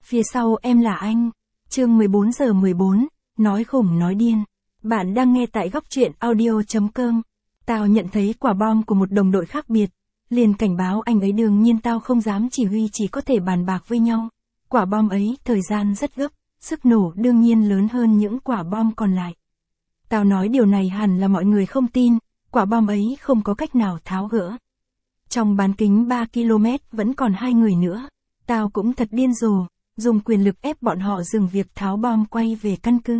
Phía sau em là anh. Chương 14:14, nói khủng nói điên. Bạn đang nghe tại góc truyện audio.com. Tao nhận thấy quả bom của một đồng đội khác biệt. Liền cảnh báo anh ấy, đương nhiên tao không dám chỉ huy, chỉ có thể bàn bạc với nhau. Quả bom ấy thời gian rất gấp, sức nổ đương nhiên lớn hơn những quả bom còn lại. Tao nói điều này hẳn là mọi người không tin, quả bom ấy không có cách nào tháo gỡ. Trong bán kính 3 km vẫn còn 2 người nữa. Tao cũng thật điên rồ, dùng quyền lực ép bọn họ dừng việc tháo bom quay về căn cứ.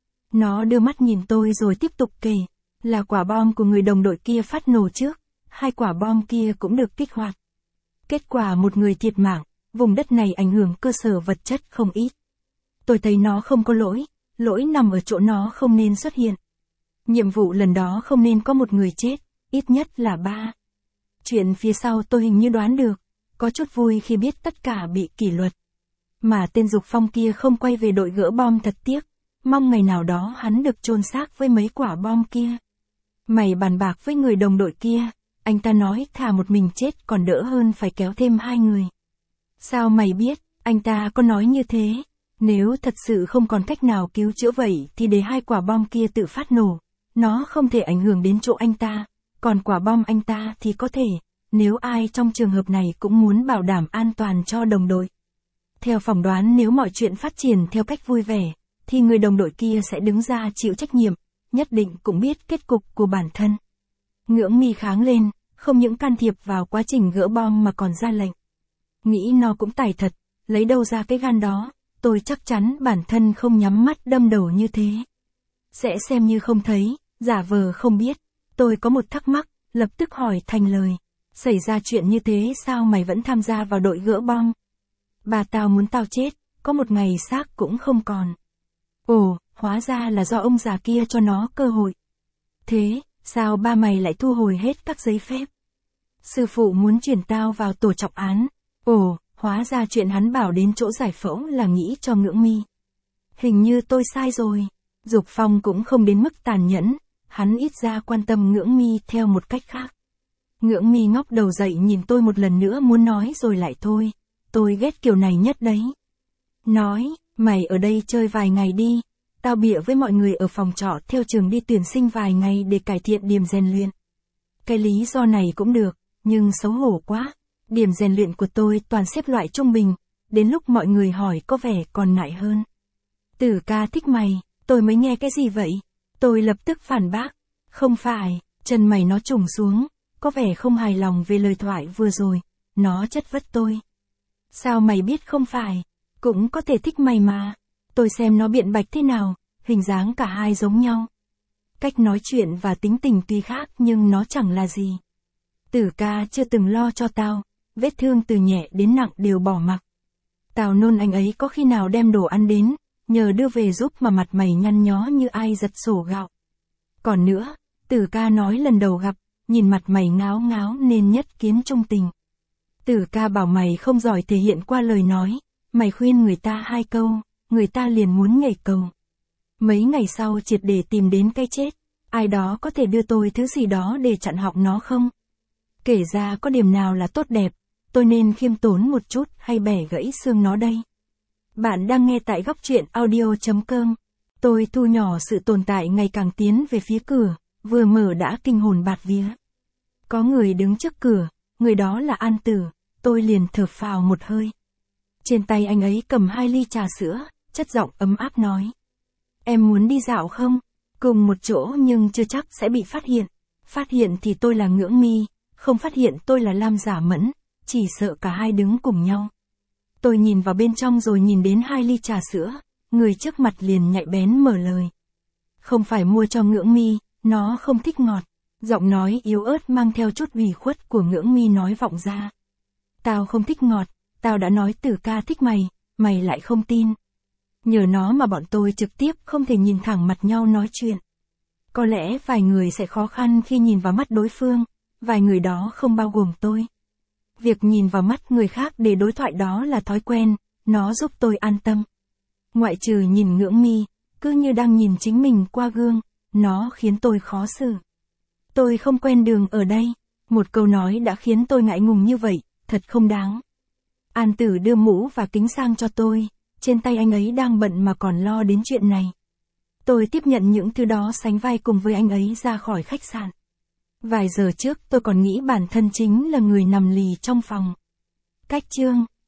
Nó đưa mắt nhìn tôi rồi tiếp tục kể, là quả bom của người đồng đội kia phát nổ trước, 2 quả bom kia cũng được kích hoạt. Kết quả một người thiệt mạng, vùng đất này ảnh hưởng cơ sở vật chất không ít. Tôi thấy nó không có lỗi, lỗi nằm ở chỗ nó không nên xuất hiện. Nhiệm vụ lần đó không nên có một người chết, ít nhất là 3. Chuyện phía sau tôi hình như đoán được, có chút vui khi biết tất cả bị kỷ luật. Mà tên Dục Phong kia không quay về đội gỡ bom thật tiếc, mong ngày nào đó hắn được chôn xác với mấy quả bom kia. Mày bàn bạc với người đồng đội kia, anh ta nói thà một mình chết còn đỡ hơn phải kéo thêm 2 người. Sao mày biết, anh ta có nói như thế? Nếu thật sự không còn cách nào cứu chữa vậy thì để 2 quả bom kia tự phát nổ, nó không thể ảnh hưởng đến chỗ anh ta, còn quả bom anh ta thì có thể, nếu ai trong trường hợp này cũng muốn bảo đảm an toàn cho đồng đội. Theo phỏng đoán, nếu mọi chuyện phát triển theo cách vui vẻ, thì người đồng đội kia sẽ đứng ra chịu trách nhiệm, nhất định cũng biết kết cục của bản thân. Ngưỡng Mi kháng lên, không những can thiệp vào quá trình gỡ bom mà còn ra lệnh. Nghĩ nó cũng tài thật, lấy đâu ra cái gan đó, tôi chắc chắn bản thân không nhắm mắt đâm đầu như thế. Sẽ xem như không thấy, giả vờ không biết. Tôi có một thắc mắc, lập tức hỏi thành lời. Xảy ra chuyện như thế sao mày vẫn tham gia vào đội gỡ bom? Bà tao muốn tao chết, có một ngày xác cũng không còn. Ồ, hóa ra là do ông già kia cho nó cơ hội. Thế, sao ba mày lại thu hồi hết các giấy phép? Sư phụ muốn chuyển tao vào tổ trọng án. Ồ, hóa ra chuyện hắn bảo đến chỗ giải phẫu là nghĩ cho Ngưỡng Mi. Hình như tôi sai rồi. Dục Phong cũng không đến mức tàn nhẫn, hắn ít ra quan tâm Ngưỡng Mi theo một cách khác. Ngưỡng Mi ngóc đầu dậy nhìn tôi một lần nữa, muốn nói rồi lại thôi. Tôi ghét kiểu này nhất đấy. Nói, mày ở đây chơi vài ngày đi. Tao bịa với mọi người ở phòng trọ theo trường đi tuyển sinh vài ngày để cải thiện điểm rèn luyện. Cái lý do này cũng được, nhưng xấu hổ quá. Điểm rèn luyện của tôi toàn xếp loại trung bình, đến lúc mọi người hỏi có vẻ còn ngại hơn. Tử ca thích mày, tôi mới nghe cái gì vậy? Tôi lập tức phản bác. Không phải, chân mày nó trùng xuống, có vẻ không hài lòng về lời thoại vừa rồi, nó chất vấn tôi. Sao mày biết không phải? Cũng có thể thích mày mà. Tôi xem nó biện bạch thế nào, hình dáng cả hai giống nhau. Cách nói chuyện và tính tình tuy khác nhưng nó chẳng là gì. Tử ca chưa từng lo cho tao, vết thương từ nhẹ đến nặng đều bỏ mặc. Tao nôn anh ấy có khi nào đem đồ ăn đến, nhờ đưa về giúp mà mặt mày nhăn nhó như ai giật sổ gạo. Còn nữa, Tử ca nói lần đầu gặp, nhìn mặt mày ngáo ngáo nên nhất kiến trung tình. Tử ca bảo mày không giỏi thể hiện qua lời nói, mày khuyên người ta 2 câu, người ta liền muốn nhảy cầu. Mấy ngày sau triệt để tìm đến cái chết, ai đó có thể đưa tôi thứ gì đó để chặn họng nó không? Kể ra có điểm nào là tốt đẹp, tôi nên khiêm tốn một chút hay bẻ gãy xương nó đây? Bạn đang nghe tại góc truyện audio.com. Tôi thu nhỏ sự tồn tại ngày càng tiến về phía cửa, vừa mở đã kinh hồn bạt vía. Có người đứng trước cửa, người đó là An Tử, tôi liền thở phào một hơi. Trên tay anh ấy cầm 2 ly trà sữa, chất giọng ấm áp nói. Em muốn đi dạo không? Cùng một chỗ nhưng chưa chắc sẽ bị phát hiện. Phát hiện thì tôi là Ngưỡng Mi, không phát hiện tôi là Lam Giả Mẫn, chỉ sợ cả hai đứng cùng nhau. Tôi nhìn vào bên trong rồi nhìn đến 2 ly trà sữa, người trước mặt liền nhạy bén mở lời. Không phải mua cho Ngưỡng Mi, nó không thích ngọt. Giọng nói yếu ớt mang theo chút ủy khuất của Ngưỡng Mi nói vọng ra. Tao không thích ngọt, tao đã nói Tử ca thích mày, mày lại không tin. Nhờ nó mà bọn tôi trực tiếp không thể nhìn thẳng mặt nhau nói chuyện. Có lẽ vài người sẽ khó khăn khi nhìn vào mắt đối phương, vài người đó không bao gồm tôi. Việc nhìn vào mắt người khác để đối thoại đó là thói quen, nó giúp tôi an tâm. Ngoại trừ nhìn Ngưỡng Mi, cứ như đang nhìn chính mình qua gương, nó khiến tôi khó xử. Tôi không quen đường ở đây, một câu nói đã khiến tôi ngại ngùng như vậy, thật không đáng. An Tử đưa mũ và kính sang cho tôi, trên tay anh ấy đang bận mà còn lo đến chuyện này. Tôi tiếp nhận những thứ đó sánh vai cùng với anh ấy ra khỏi khách sạn. Vài giờ trước tôi còn nghĩ bản thân chính là người nằm lì trong phòng. Cách chương